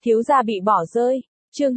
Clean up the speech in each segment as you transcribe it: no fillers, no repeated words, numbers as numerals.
Thiếu gia bị bỏ rơi. Chương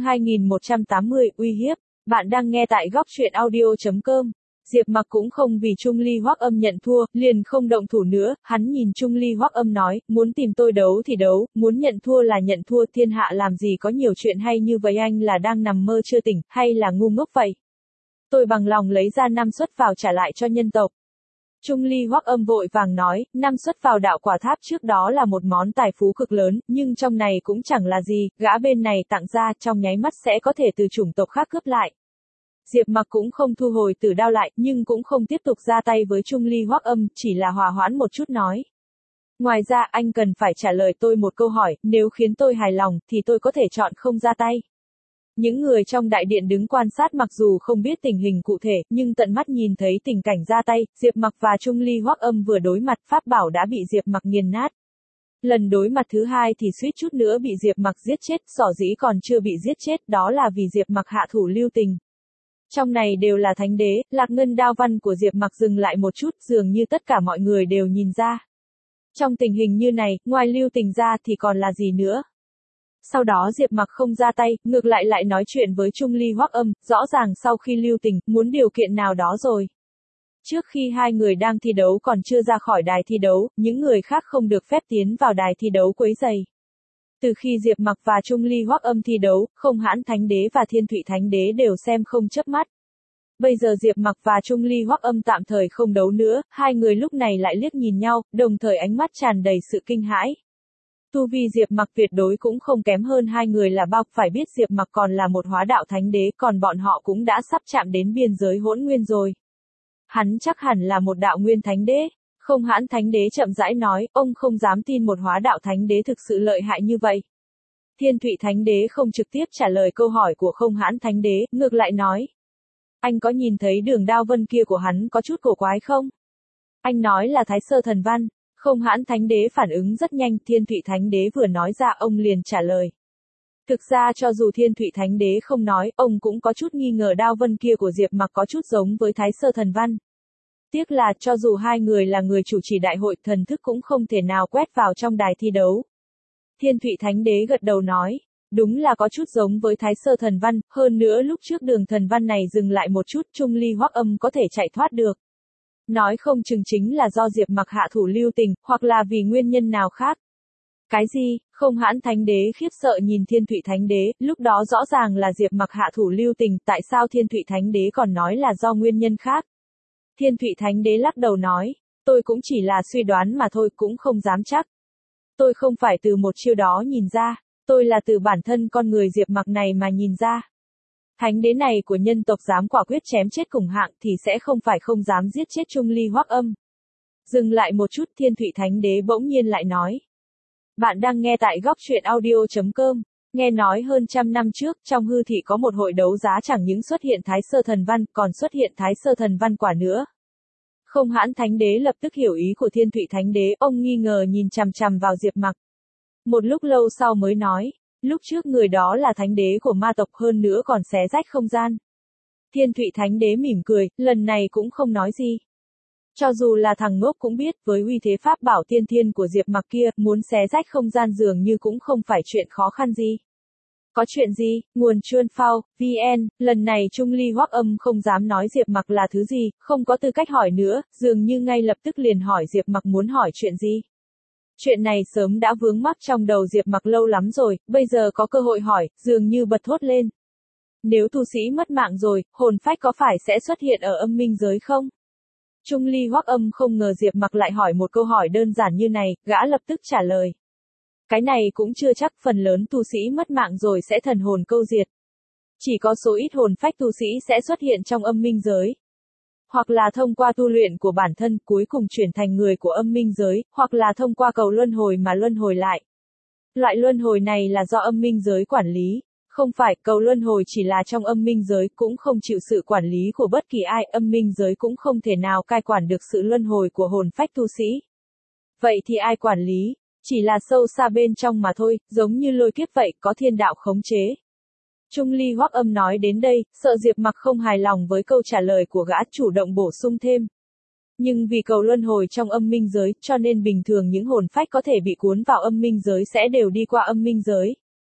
2180, uy hiếp. Bạn đang nghe tại góc truyện audio.com. Diệp Mặc cũng không vì Trung Ly Hoắc Âm nhận thua, liền không động thủ nữa, hắn nhìn Trung Ly Hoắc Âm nói, muốn tìm tôi đấu thì đấu, muốn nhận thua là nhận thua, thiên hạ làm gì có nhiều chuyện hay như vậy, anh là đang nằm mơ chưa tỉnh, hay là ngu ngốc vậy? Tôi bằng lòng lấy ra 5 suất vào trả lại cho nhân tộc. Trung Ly Hoắc Âm vội vàng nói, 5 suất vào đạo quả tháp trước đó là một món tài phú cực lớn, nhưng trong này cũng chẳng là gì, gã bên này tặng ra, trong nháy mắt sẽ có thể từ chủng tộc khác cướp lại. Diệp Mặc cũng không thu hồi tử đao lại, nhưng cũng không tiếp tục ra tay với Trung Ly Hoắc Âm, chỉ là hòa hoãn một chút nói. Ngoài ra anh cần phải trả lời tôi một câu hỏi, nếu khiến tôi hài lòng, thì tôi có thể chọn không ra tay. Những người trong đại điện đứng quan sát mặc dù không biết tình hình cụ thể, nhưng tận mắt nhìn thấy tình cảnh ra tay, Diệp Mặc và Trung Ly Hoắc Âm vừa đối mặt, pháp bảo đã bị Diệp Mặc nghiền nát. Lần đối mặt thứ hai thì suýt chút nữa bị Diệp Mặc giết chết, sở dĩ còn chưa bị giết chết, đó là vì Diệp Mặc hạ thủ lưu tình. Trong này đều là thánh đế, Lạc Ngân đao văn của Diệp Mặc dừng lại một chút, dường như tất cả mọi người đều nhìn ra. Trong tình hình như này, ngoài lưu tình ra thì còn là gì nữa? Sau đó Diệp Mặc không ra tay, ngược lại nói chuyện với Trung Ly Hoắc Âm, rõ ràng sau khi lưu tình, muốn điều kiện nào đó rồi. Trước khi hai người đang thi đấu còn chưa ra khỏi đài thi đấu, những người khác không được phép tiến vào đài thi đấu quấy rầy. Từ khi Diệp Mặc và Trung Ly Hoắc Âm thi đấu, Không Hãn Thánh Đế và Thiên Thụy Thánh Đế đều xem không chớp mắt. Bây giờ Diệp Mặc và Trung Ly Hoắc Âm tạm thời không đấu nữa, hai người lúc này lại liếc nhìn nhau, đồng thời ánh mắt tràn đầy sự kinh hãi. Tu vi Diệp Mặc tuyệt đối cũng không kém hơn hai người là bao, phải biết Diệp Mặc còn là một hóa đạo thánh đế, còn bọn họ cũng đã sắp chạm đến biên giới hỗn nguyên rồi. Hắn chắc hẳn là một đạo nguyên thánh đế. Không Hãn Thánh Đế chậm rãi nói, ông không dám tin một hóa đạo thánh đế thực sự lợi hại như vậy. Thiên Thụy Thánh Đế không trực tiếp trả lời câu hỏi của Không Hãn Thánh Đế, ngược lại nói. Anh có nhìn thấy đường đao vân kia của hắn có chút cổ quái không? Anh nói là Thái Sơ Thần Văn. Không Hãn Thánh Đế phản ứng rất nhanh, Thiên Thụy Thánh Đế vừa nói ra ông liền trả lời. Thực ra cho dù Thiên Thụy Thánh Đế không nói, ông cũng có chút nghi ngờ đao vân kia của Diệp Mặc có chút giống với Thái Sơ Thần Văn. Tiếc là cho dù hai người là người chủ trì đại hội, thần thức cũng không thể nào quét vào trong đài thi đấu. Thiên Thụy Thánh Đế gật đầu nói, đúng là có chút giống với Thái Sơ Thần Văn, hơn nữa lúc trước đường thần văn này dừng lại một chút, Trung Ly Hoắc Âm có thể chạy thoát được. Nói không chừng chính là do Diệp Mặc hạ thủ lưu tình, hoặc là vì nguyên nhân nào khác. Cái gì? Không Hãn Thánh Đế khiếp sợ nhìn Thiên Thụy Thánh Đế, lúc đó rõ ràng là Diệp Mặc hạ thủ lưu tình, tại sao Thiên Thụy Thánh Đế còn nói là do nguyên nhân khác? Thiên Thụy Thánh Đế lắc đầu nói, tôi cũng chỉ là suy đoán mà thôi, cũng không dám chắc. Tôi không phải từ một chiêu đó nhìn ra, tôi là từ bản thân con người Diệp Mặc này mà nhìn ra. Thánh đế này của nhân tộc dám quả quyết chém chết cùng hạng thì sẽ không phải không dám giết chết Trung Ly Hoắc Âm. Dừng lại một chút, Thiên Thụy Thánh Đế bỗng nhiên lại nói. Bạn đang nghe tại góc truyện audio.com. Nghe nói hơn 100 năm trước, trong hư thị có một hội đấu giá chẳng những xuất hiện Thái Sơ Thần Văn, còn xuất hiện Thái Sơ Thần Văn quả nữa. Không Hãn Thánh Đế lập tức hiểu ý của Thiên Thụy Thánh Đế, ông nghi ngờ nhìn chằm chằm vào Diệp Mặc. Một lúc lâu sau mới nói, lúc trước người đó là thánh đế của ma tộc, hơn nữa còn xé rách không gian. Thiên Thụy Thánh Đế mỉm cười, lần này cũng không nói gì. Cho dù là thằng ngốc cũng biết, với uy thế pháp bảo tiên thiên của Diệp Mặc kia, muốn xé rách không gian dường như cũng không phải chuyện khó khăn gì. Có chuyện gì? Nguồn Chuan Phao, VN, lần này Trung Ly Hoắc Âm không dám nói Diệp Mặc là thứ gì, không có tư cách hỏi nữa, dường như ngay lập tức liền hỏi Diệp Mặc muốn hỏi chuyện gì. Chuyện này sớm đã vướng mắc trong đầu Diệp Mặc lâu lắm rồi, bây giờ có cơ hội hỏi, dường như bật thốt lên. Nếu tu sĩ mất mạng rồi, hồn phách có phải sẽ xuất hiện ở âm minh giới không? Trung Ly Hoắc Âm không ngờ Diệp Mặc lại hỏi một câu hỏi đơn giản như này, gã lập tức trả lời. Cái này cũng chưa chắc, phần lớn tu sĩ mất mạng rồi sẽ thần hồn câu diệt. Chỉ có số ít hồn phách tu sĩ sẽ xuất hiện trong âm minh giới. Hoặc là thông qua tu luyện của bản thân cuối cùng chuyển thành người của âm minh giới, hoặc là thông qua cầu luân hồi mà luân hồi lại. Loại luân hồi này là do âm minh giới quản lý. Không phải, cầu luân hồi chỉ là trong âm minh giới, cũng không chịu sự quản lý của bất kỳ ai, âm minh giới cũng không thể nào cai quản được sự luân hồi của hồn phách tu sĩ. Vậy thì ai quản lý? Chỉ là sâu xa bên trong mà thôi, giống như lôi kiếp vậy, có thiên đạo khống chế. Trung Ly Hoắc Âm nói đến đây, sợ Diệp Mặc không hài lòng với câu trả lời của gã, chủ động bổ sung thêm. Nhưng vì cầu luân hồi trong âm minh giới, cho nên bình thường những hồn phách có thể bị cuốn vào âm minh giới sẽ đều đi qua âm minh giới.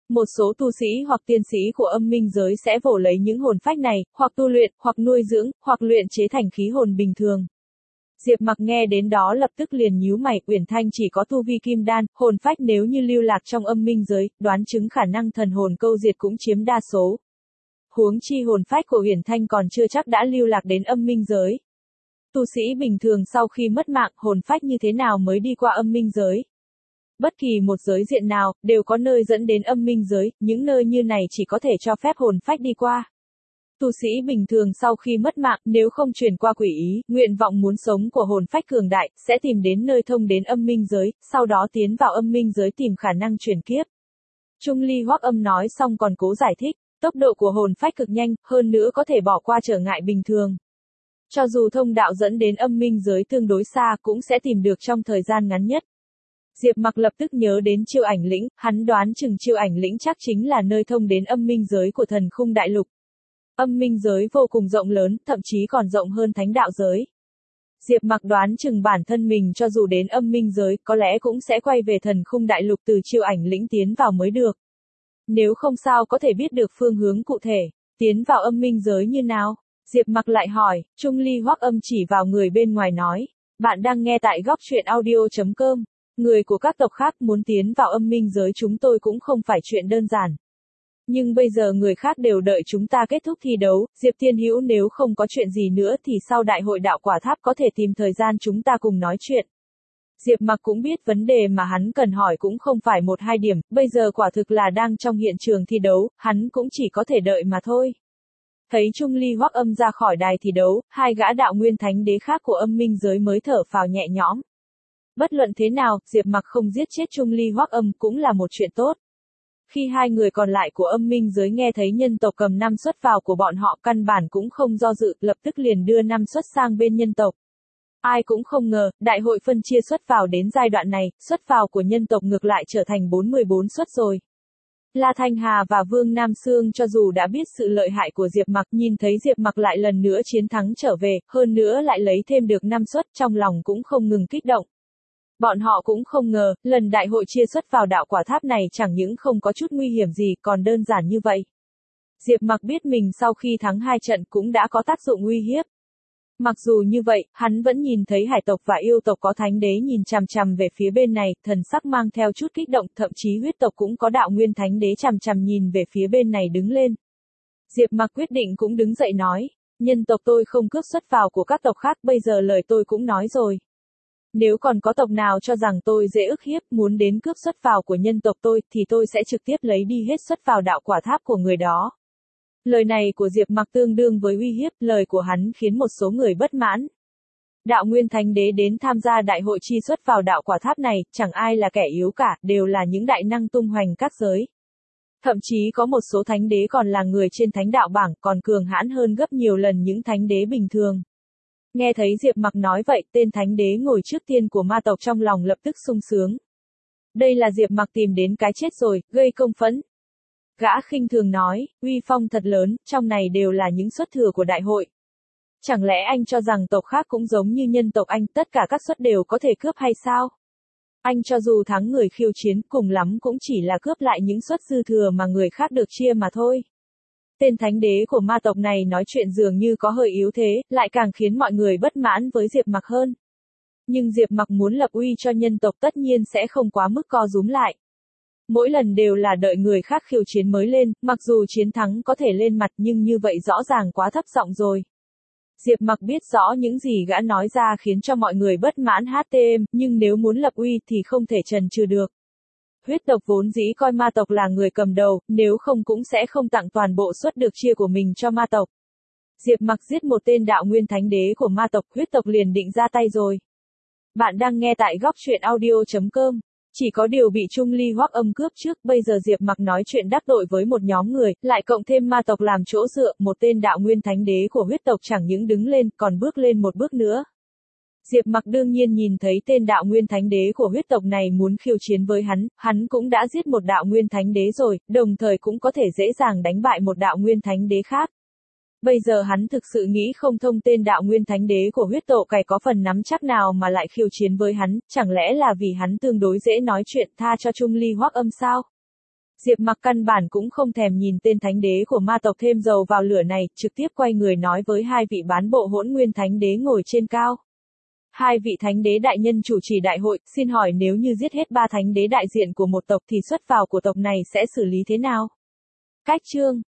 Một số tu sĩ hoặc tiên sĩ của âm minh giới sẽ vồ lấy những hồn phách này, hoặc tu luyện, hoặc nuôi dưỡng, hoặc luyện chế thành khí hồn bình thường. Diệp Mặc nghe đến đó lập tức liền nhíu mày, Uyển Thanh chỉ có tu vi kim đan, hồn phách nếu như lưu lạc trong âm minh giới, đoán chứng khả năng thần hồn câu diệt cũng chiếm đa số. Huống chi hồn phách của Uyển Thanh còn chưa chắc đã lưu lạc đến âm minh giới. Tu sĩ bình thường sau khi mất mạng, hồn phách như thế nào mới đi qua âm minh giới? Bất kỳ một giới diện nào, đều có nơi dẫn đến âm minh giới, những nơi như này chỉ có thể cho phép hồn phách đi qua. Tu sĩ bình thường sau khi mất mạng, nếu không truyền qua quỷ ý, nguyện vọng muốn sống của hồn phách cường đại, sẽ tìm đến nơi thông đến âm minh giới, sau đó tiến vào âm minh giới tìm khả năng chuyển kiếp. Trung Ly Hoắc Âm nói xong còn cố giải thích, tốc độ của hồn phách cực nhanh, hơn nữa có thể bỏ qua trở ngại bình thường. Cho dù thông đạo dẫn đến âm minh giới tương đối xa cũng sẽ tìm được trong thời gian ngắn nhất. Diệp Mặc lập tức nhớ đến Chiêu Ảnh Lĩnh, hắn đoán chừng Chiêu Ảnh Lĩnh chắc chính là nơi thông đến âm minh giới của Thần Khung Đại Lục. Âm minh giới vô cùng rộng lớn, thậm chí còn rộng hơn thánh đạo giới. Diệp Mặc đoán chừng bản thân mình cho dù đến âm minh giới, có lẽ cũng sẽ quay về Thần Khung Đại Lục từ Chiêu Ảnh Lĩnh tiến vào mới được. Nếu không sao có thể biết được phương hướng cụ thể, tiến vào âm minh giới như nào? Diệp Mặc lại hỏi, Trung Ly Hoắc Âm chỉ vào người bên ngoài nói, bạn đang nghe tại góc truyện audio.com. Người của các tộc khác muốn tiến vào âm minh giới chúng tôi cũng không phải chuyện đơn giản. Nhưng bây giờ người khác đều đợi chúng ta kết thúc thi đấu, Diệp Thiên Hữu nếu không có chuyện gì nữa thì sau đại hội đạo quả tháp có thể tìm thời gian chúng ta cùng nói chuyện. Diệp Mặc cũng biết vấn đề mà hắn cần hỏi cũng không phải một hai điểm, bây giờ quả thực là đang trong hiện trường thi đấu, hắn cũng chỉ có thể đợi mà thôi. Thấy Trung Ly Hoắc Âm ra khỏi đài thi đấu, hai gã đạo nguyên thánh đế khác của âm minh giới mới thở phào nhẹ nhõm. Bất luận thế nào, Diệp Mặc không giết chết Trung Ly Hoắc Âm cũng là một chuyện tốt. Khi hai người còn lại của âm minh giới nghe thấy nhân tộc cầm 5 suất vào của bọn họ căn bản cũng không do dự, lập tức liền đưa 5 suất sang bên nhân tộc. Ai cũng không ngờ, đại hội phân chia suất vào đến giai đoạn này, suất vào của nhân tộc ngược lại trở thành 44 suất rồi. La Thanh Hà và Vương Nam Sương cho dù đã biết sự lợi hại của Diệp Mặc, nhìn thấy Diệp Mặc lại lần nữa chiến thắng trở về, hơn nữa lại lấy thêm được 5 suất, trong lòng cũng không ngừng kích động. Bọn họ cũng không ngờ, lần đại hội chia suất vào đạo quả tháp này chẳng những không có chút nguy hiểm gì, còn đơn giản như vậy. Diệp Mặc biết mình sau khi thắng 2 trận cũng đã có tác dụng uy hiếp. Mặc dù như vậy, hắn vẫn nhìn thấy hải tộc và yêu tộc có thánh đế nhìn chằm chằm về phía bên này, thần sắc mang theo chút kích động, thậm chí huyết tộc cũng có đạo nguyên thánh đế chằm chằm nhìn về phía bên này đứng lên. Diệp Mặc quyết định cũng đứng dậy nói, nhân tộc tôi không cướp suất vào của các tộc khác, bây giờ lời tôi cũng nói rồi. Nếu còn có tộc nào cho rằng tôi dễ ức hiếp, muốn đến cướp suất vào của nhân tộc tôi, thì tôi sẽ trực tiếp lấy đi hết suất vào đạo quả tháp của người đó. Lời này của Diệp Mặc tương đương với uy hiếp, lời của hắn khiến một số người bất mãn. Đạo Nguyên Thánh Đế đến tham gia đại hội chi suất vào đạo quả tháp này, chẳng ai là kẻ yếu cả, đều là những đại năng tung hoành các giới. Thậm chí có một số thánh đế còn là người trên thánh đạo bảng, còn cường hãn hơn gấp nhiều lần những thánh đế bình thường. Nghe thấy Diệp Mặc nói vậy, tên thánh đế ngồi trước tiên của ma tộc trong lòng lập tức sung sướng. Đây là Diệp Mặc tìm đến cái chết rồi, gây công phẫn. Gã khinh thường nói, uy phong thật lớn, trong này đều là những suất thừa của đại hội. Chẳng lẽ anh cho rằng tộc khác cũng giống như nhân tộc anh, tất cả các suất đều có thể cướp hay sao? Anh cho dù thắng người khiêu chiến, cùng lắm cũng chỉ là cướp lại những suất dư thừa mà người khác được chia mà thôi. Tên thánh đế của ma tộc này nói chuyện dường như có hơi yếu thế, lại càng khiến mọi người bất mãn với Diệp Mặc hơn. Nhưng Diệp Mặc muốn lập uy cho nhân tộc tất nhiên sẽ không quá mức co rúm lại. Mỗi lần đều là đợi người khác khiêu chiến mới lên, mặc dù chiến thắng có thể lên mặt nhưng như vậy rõ ràng quá thấp giọng rồi. Diệp Mặc biết rõ những gì gã nói ra khiến cho mọi người bất mãn HTM, nhưng nếu muốn lập uy thì không thể chần chừ được. Huyết tộc vốn dĩ coi ma tộc là người cầm đầu, nếu không cũng sẽ không tặng toàn bộ suất được chia của mình cho ma tộc. Diệp Mặc giết một tên đạo nguyên thánh đế của ma tộc, huyết tộc liền định ra tay rồi. Bạn đang nghe tại góc truyện audio.com. Chỉ có điều bị Trung Ly Hoắc Âm cướp trước, bây giờ Diệp Mặc nói chuyện đắc tội với một nhóm người, lại cộng thêm ma tộc làm chỗ dựa, một tên đạo nguyên thánh đế của huyết tộc chẳng những đứng lên, còn bước lên một bước nữa. Diệp Mặc đương nhiên nhìn thấy tên đạo nguyên thánh đế của huyết tộc này muốn khiêu chiến với hắn cũng đã giết một đạo nguyên thánh đế rồi, đồng thời cũng có thể dễ dàng đánh bại một đạo nguyên thánh đế khác. Bây giờ hắn thực sự nghĩ không thông tên đạo nguyên thánh đế của huyết tộc cày có phần nắm chắc nào mà lại khiêu chiến với hắn, chẳng lẽ là vì hắn tương đối dễ nói chuyện tha cho Trung Ly Hoắc Âm sao? Diệp Mặc căn bản cũng không thèm nhìn tên thánh đế của ma tộc thêm dầu vào lửa này, trực tiếp quay người nói với hai vị bán bộ Hỗn Nguyên thánh đế ngồi trên cao. Hai vị thánh đế đại nhân chủ trì đại hội, xin hỏi nếu như giết hết ba thánh đế đại diện của một tộc thì xuất vào của tộc này sẽ xử lý thế nào? Cách chương